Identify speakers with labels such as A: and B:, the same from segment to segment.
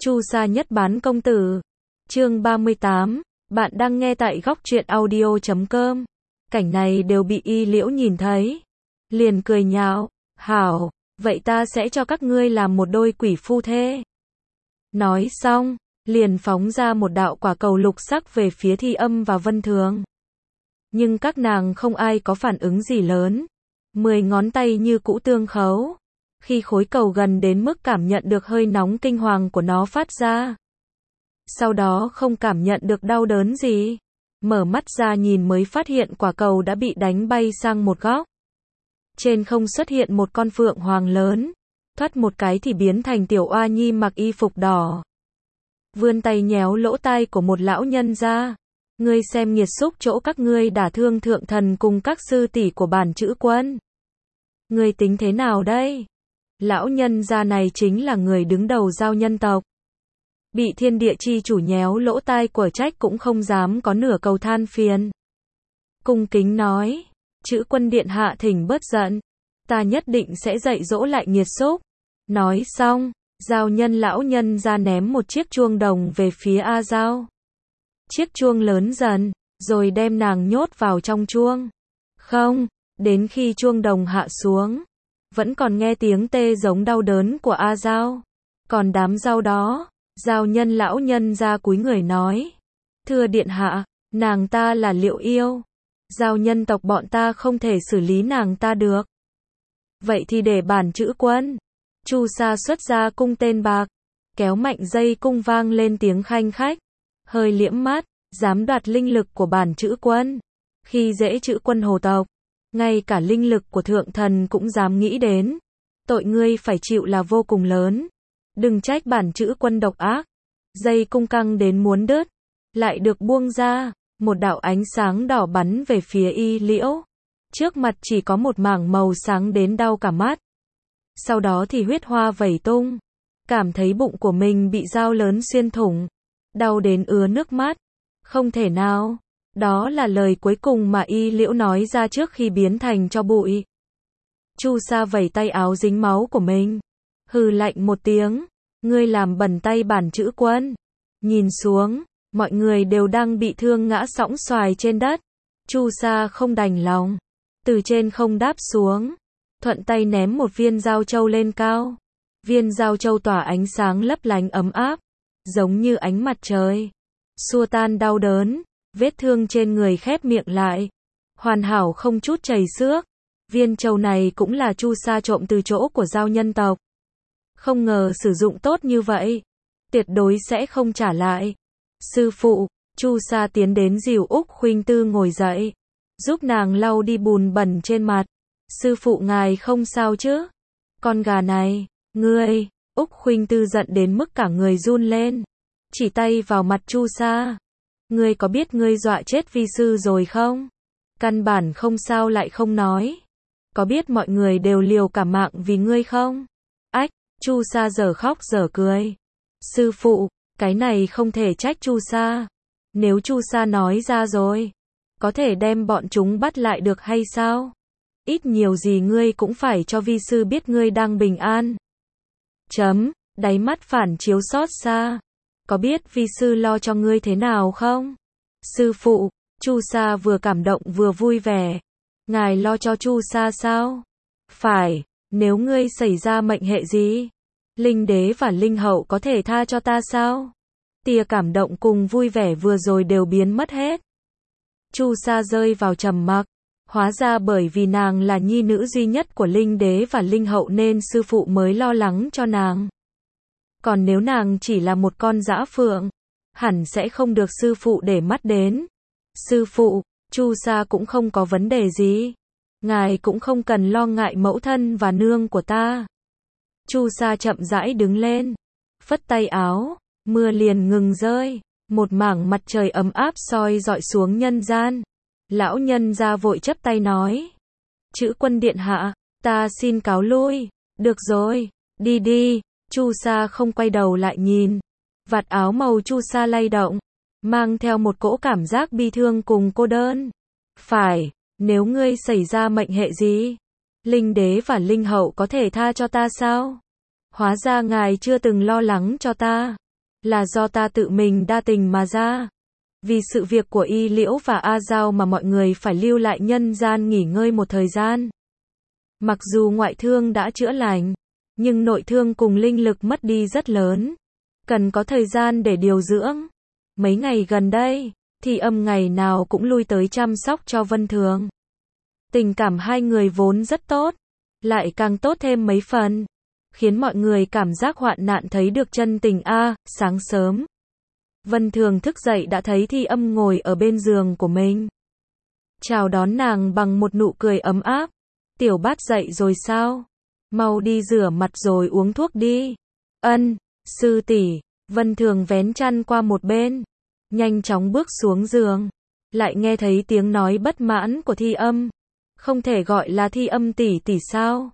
A: Chu Sa nhất bán công tử. Chương 38, bạn đang nghe tại góc truyện audio.com. Cảnh này đều bị Y Liễu nhìn thấy. Liền cười nhạo, hảo, vậy ta sẽ cho các ngươi làm một đôi quỷ phu thê. Nói xong, liền phóng ra một đạo quả cầu lục sắc về phía Thi Âm và Vân Thường. Nhưng các nàng không ai có phản ứng gì lớn. 10 ngón tay như cũ tương khấu. Khi khối cầu gần đến mức cảm nhận được hơi nóng kinh hoàng của nó phát ra. Sau đó không cảm nhận được đau đớn gì. Mở mắt ra nhìn mới phát hiện quả cầu đã bị đánh bay sang một góc. Trên không xuất hiện một con phượng hoàng lớn. Thoát một cái thì biến thành tiểu oa nhi mặc y phục đỏ. Vươn tay nhéo lỗ tai của một lão nhân ra. Ngươi xem nghiệt xúc chỗ các ngươi đả thương thượng thần cùng các sư tỷ của bản chữ quân. Ngươi tính thế nào đây? Lão nhân gia này chính là người đứng đầu giao nhân tộc. Bị thiên địa chi chủ nhéo lỗ tai của trách cũng không dám có nửa câu than phiền. Cung kính nói, chữ quân điện hạ thỉnh bớt giận. Ta nhất định sẽ dạy dỗ lại nghiệt xúc. Nói xong, giao nhân lão nhân ra ném một chiếc chuông đồng về phía A Giao. Chiếc chuông lớn dần, rồi đem nàng nhốt vào trong chuông. Không, đến khi chuông đồng hạ xuống, vẫn còn nghe tiếng tê giống đau đớn của A Giao. Còn đám rau đó, giao nhân lão nhân ra cúi người nói. Thưa điện hạ, nàng ta là Liệu Yêu. Giao nhân tộc bọn ta không thể xử lý nàng ta được. Vậy thì để bản chữ quân. Chu Sa xuất ra cung tên bạc. Kéo mạnh dây cung vang lên tiếng khanh khách. Hơi liễm mắt, dám đoạt linh lực của bản chữ quân. Khi dễ chữ quân hồ tộc. Ngay cả linh lực của thượng thần cũng dám nghĩ đến. Tội ngươi phải chịu là vô cùng lớn. Đừng trách bản chữ quân độc ác. Dây cung căng đến muốn đứt. Lại được buông ra. Một đạo ánh sáng đỏ bắn về phía Y Liễu. Trước mặt chỉ có một mảng màu sáng đến đau cả mắt. Sau đó thì huyết hoa vẩy tung. Cảm thấy bụng của mình bị dao lớn xuyên thủng. Đau đến ứa nước mắt. Không thể nào. Đó là lời cuối cùng mà Y Liễu nói ra trước khi biến thành tro bụi. Chu Sa vẩy tay áo dính máu của mình. Hừ lạnh một tiếng. Ngươi làm bẩn tay bản chữ quân. Nhìn xuống, mọi người đều đang bị thương ngã sõng xoài trên đất. Chu Sa không đành lòng. Từ trên không đáp xuống. Thuận tay ném một viên giao châu lên cao. Viên giao châu tỏa ánh sáng lấp lánh ấm áp. Giống như ánh mặt trời. Xua tan đau đớn. Vết thương trên người khép miệng lại. Hoàn hảo không chút chảy xước. Viên châu này cũng là Chu Sa trộm từ chỗ của giao nhân tộc. Không ngờ sử dụng tốt như vậy. Tuyệt đối sẽ không trả lại. Sư phụ, Chu Sa tiến đến dìu Úc Khuynh Tư ngồi dậy. Giúp nàng lau đi bùn bẩn trên mặt. Sư phụ ngài không sao chứ? Con gà này, ngươi, Úc Khuynh Tư giận đến mức cả người run lên. Chỉ tay vào mặt Chu Sa. Ngươi có biết ngươi dọa chết vi sư rồi không? Căn bản không sao lại không nói. Có biết mọi người đều liều cả mạng vì ngươi không? Ách, Chu Sa dở khóc dở cười. Sư phụ, cái này không thể trách Chu Sa. Nếu Chu Sa nói ra rồi, có thể đem bọn chúng bắt lại được hay sao? Ít nhiều gì ngươi cũng phải cho vi sư biết ngươi đang bình an. Đáy mắt phản chiếu xót xa. Có biết vi sư lo cho ngươi thế nào không? Sư phụ, Chu Sa vừa cảm động vừa vui vẻ. Ngài lo cho Chu Sa sao? Phải, nếu ngươi xảy ra mệnh hệ gì? Linh đế và linh hậu có thể tha cho ta sao? Tia cảm động cùng vui vẻ vừa rồi đều biến mất hết. Chu Sa rơi vào trầm mặc. Hóa ra bởi vì nàng là nhi nữ duy nhất của linh đế và linh hậu nên sư phụ mới lo lắng cho nàng. Còn nếu nàng chỉ là một con dã phượng, hẳn sẽ không được sư phụ để mắt đến. Sư phụ, Chu Sa cũng không có vấn đề gì. Ngài cũng không cần lo ngại mẫu thân và nương của ta. Chu Sa chậm rãi đứng lên. Phất tay áo, mưa liền ngừng rơi. Một mảng mặt trời ấm áp soi rọi xuống nhân gian. Lão nhân ra vội chắp tay nói. Chữ quân điện hạ, ta xin cáo lui. Được rồi, đi đi. Chu Sa không quay đầu lại nhìn. Vạt áo màu Chu Sa lay động. Mang theo một cỗ cảm giác bi thương cùng cô đơn. Phải, nếu ngươi xảy ra mệnh hệ gì? Linh đế và linh hậu có thể tha cho ta sao? Hóa ra ngài chưa từng lo lắng cho ta. là do ta tự mình đa tình mà ra. Vì sự việc của Y Liễu và A Giao mà mọi người phải lưu lại nhân gian nghỉ ngơi một thời gian. Mặc dù ngoại thương đã chữa lành, nhưng nội thương cùng linh lực mất đi rất lớn. Cần có thời gian để điều dưỡng. Mấy ngày gần đây, Thi Âm ngày nào cũng lui tới chăm sóc cho Vân Thường. Tình cảm hai người vốn rất tốt, lại càng tốt thêm mấy phần, khiến mọi người cảm giác hoạn nạn thấy được chân tình. Sáng sớm, Vân Thường thức dậy đã thấy Thi Âm ngồi ở bên giường của mình. Chào đón nàng bằng một nụ cười ấm áp. Tiểu Bát dậy rồi sao? Mau đi rửa mặt rồi uống thuốc đi. Ân, sư tỷ. Vân Thường vén chăn qua một bên, nhanh chóng bước xuống giường, lại nghe thấy tiếng nói bất mãn của Thi Âm. Không thể gọi là Thi Âm tỷ tỷ sao?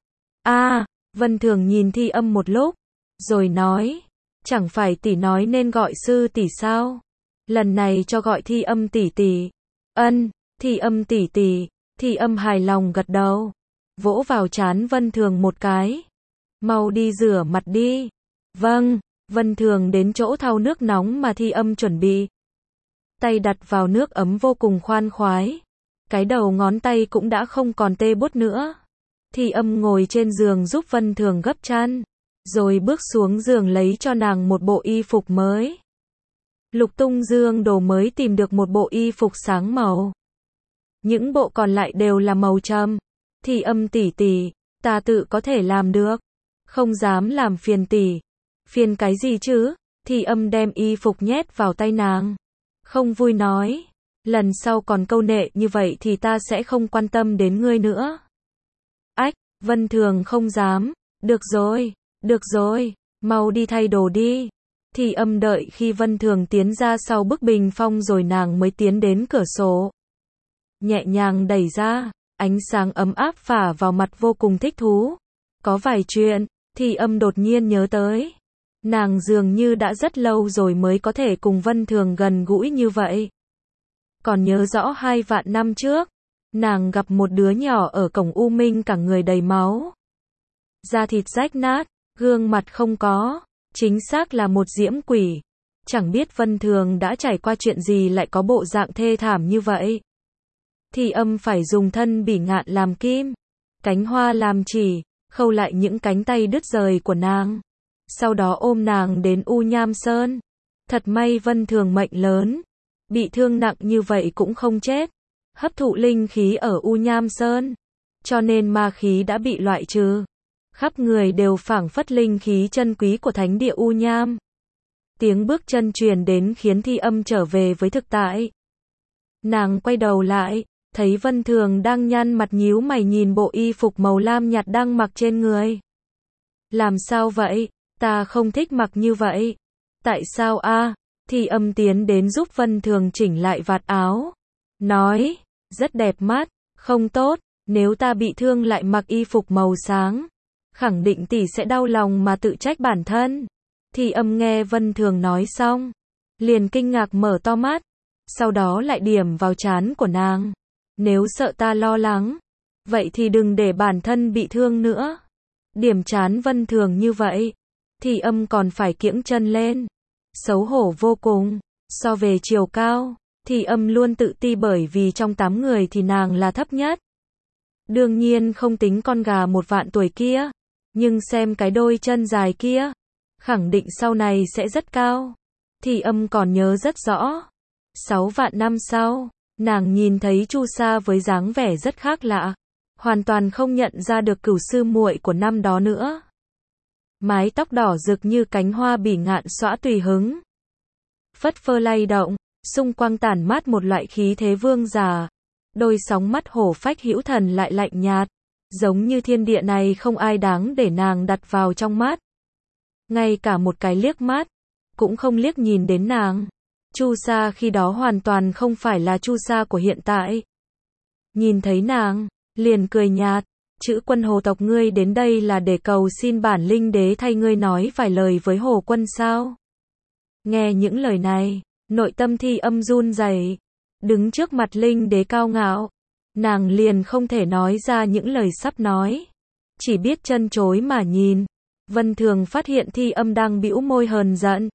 A: Vân Thường nhìn Thi Âm một lúc, rồi nói, chẳng phải tỷ nói nên gọi sư tỷ sao? Lần này cho gọi Thi Âm tỷ tỷ. Ân, Thi Âm tỷ tỷ. Thi Âm hài lòng gật đầu, vỗ vào trán Vân Thường một cái. Mau đi rửa mặt đi. Vâng. Vân Thường đến chỗ thau nước nóng mà Thi Âm chuẩn bị. Tay đặt vào nước ấm vô cùng khoan khoái. Cái đầu ngón tay cũng đã không còn tê buốt nữa. Thi Âm ngồi trên giường giúp Vân Thường gấp chăn, rồi bước xuống giường lấy cho nàng một bộ y phục mới. Lục tung dương đồ mới tìm được một bộ y phục sáng màu. Những bộ còn lại đều là màu trầm. Thi Âm tỷ tỷ, ta tự có thể làm được. Không dám làm phiền tỷ. Phiền cái gì chứ? Thi Âm đem y phục nhét vào tay nàng. Không vui nói, lần sau còn câu nệ như vậy thì ta sẽ không quan tâm đến ngươi nữa. Ách, Vân Thường không dám. Được rồi, mau đi thay đồ đi. Thi Âm đợi khi Vân Thường tiến ra sau bức bình phong rồi nàng mới tiến đến cửa sổ. Nhẹ nhàng đẩy ra, ánh sáng ấm áp phả vào mặt vô cùng thích thú. Có vài chuyện, Thi Âm đột nhiên nhớ tới. Nàng dường như đã rất lâu rồi mới có thể cùng Vân Thường gần gũi như vậy. Còn nhớ rõ 2 vạn năm trước, nàng gặp một đứa nhỏ ở cổng U Minh cả người đầy máu. Da thịt rách nát, gương mặt không có, chính xác là một diễm quỷ. Chẳng biết Vân Thường đã trải qua chuyện gì lại có bộ dạng thê thảm như vậy. Thi Âm phải dùng thân bỉ ngạn làm kim, cánh hoa làm chỉ, khâu lại những cánh tay đứt rời của nàng. Sau đó ôm nàng đến U Nham Sơn. Thật may Vân Thường mệnh lớn, bị thương nặng như vậy cũng không chết. Hấp thụ linh khí ở U Nham Sơn, cho nên ma khí đã bị loại trừ. Khắp người đều phảng phất linh khí chân quý của thánh địa U Nham. Tiếng bước chân truyền đến khiến Thi Âm trở về với thực tại. Nàng quay đầu lại, thấy Vân Thường đang nhăn mặt nhíu mày nhìn bộ y phục màu lam nhạt đang mặc trên người. Làm sao vậy? Ta không thích mặc như vậy. Tại sao Thi Âm tiến đến giúp Vân Thường chỉnh lại vạt áo. Nói, rất đẹp mắt, không tốt, nếu ta bị thương lại mặc y phục màu sáng. Khẳng định tỷ sẽ đau lòng mà tự trách bản thân. Thi Âm nghe Vân Thường nói xong, liền kinh ngạc mở to mắt, sau đó lại điểm vào trán của nàng. Nếu sợ ta lo lắng, vậy thì đừng để bản thân bị thương nữa. Điểm trán Vân Thường như vậy, Thi Âm còn phải kiễng chân lên. Xấu hổ vô cùng. So về chiều cao, Thi Âm luôn tự ti bởi vì trong 8 người thì nàng là thấp nhất. Đương nhiên không tính con gà 1 vạn tuổi kia, nhưng xem cái đôi chân dài kia, khẳng định sau này sẽ rất cao. Thi Âm còn nhớ rất rõ. 6 vạn năm sau, nàng nhìn thấy Chu Sa với dáng vẻ rất khác lạ, hoàn toàn không nhận ra được cửu sư muội của năm đó nữa. Mái tóc đỏ rực như cánh hoa bỉ ngạn xõa tùy hứng, phất phơ lay động, xung quanh tản mát một loại khí thế vương giả. Đôi sóng mắt hổ phách hữu thần lại lạnh nhạt, giống như thiên địa này không ai đáng để nàng đặt vào trong mắt. Ngay cả một cái liếc mắt, cũng không liếc nhìn đến nàng. Chu Sa khi đó hoàn toàn không phải là Chu Sa của hiện tại. Nhìn thấy nàng, liền cười nhạt, chữ Quân hồ tộc ngươi đến đây là để cầu xin bản linh đế thay ngươi nói vài lời với Hồ Quân sao? Nghe những lời này, nội tâm Thi Âm run rẩy, đứng trước mặt linh đế cao ngạo, nàng liền không thể nói ra những lời sắp nói, chỉ biết chân chối mà nhìn. Vân Thường phát hiện Thi Âm đang bĩu môi hờn giận,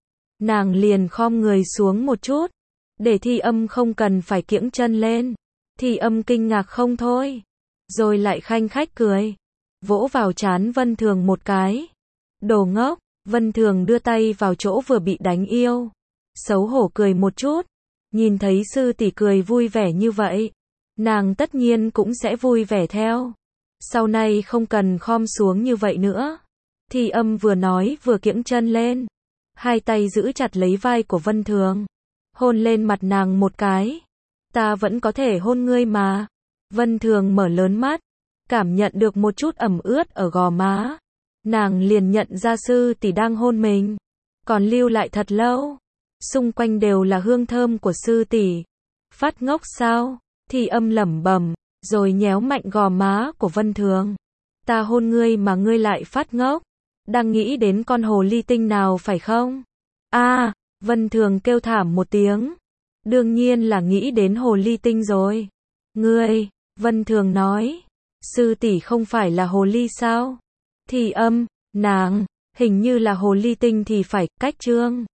A: Nàng liền khom người xuống một chút, để Thi Âm không cần phải kiễng chân lên. Thi Âm kinh ngạc không thôi, rồi lại khanh khách cười, vỗ vào trán Vân Thường một cái. Đồ ngốc. Vân Thường đưa tay vào chỗ vừa bị đánh yêu, xấu hổ cười một chút, nhìn thấy sư tỷ cười vui vẻ như vậy, nàng tất nhiên cũng sẽ vui vẻ theo. Sau này không cần khom xuống như vậy nữa. Thi Âm vừa nói vừa kiễng chân lên, hai tay giữ chặt lấy vai của Vân Thường, hôn lên mặt nàng một cái. Ta vẫn có thể hôn ngươi mà. Vân Thường mở lớn mắt, cảm nhận được một chút ẩm ướt ở gò má. Nàng liền nhận ra sư tỷ đang hôn mình, còn lưu lại thật lâu. Xung quanh đều là hương thơm của sư tỷ. Phát ngốc sao? Thi Âm lẩm bẩm, rồi nhéo mạnh gò má của Vân Thường. Ta hôn ngươi mà ngươi lại phát ngốc. Đang nghĩ đến con hồ ly tinh nào phải không? À, Vân Thường kêu thảm một tiếng. Đương nhiên là nghĩ đến hồ ly tinh rồi. Ngươi, Vân Thường nói, sư tỷ không phải là hồ ly sao? Thi Âm, nàng, hình như là hồ ly tinh thì phải, cách trương.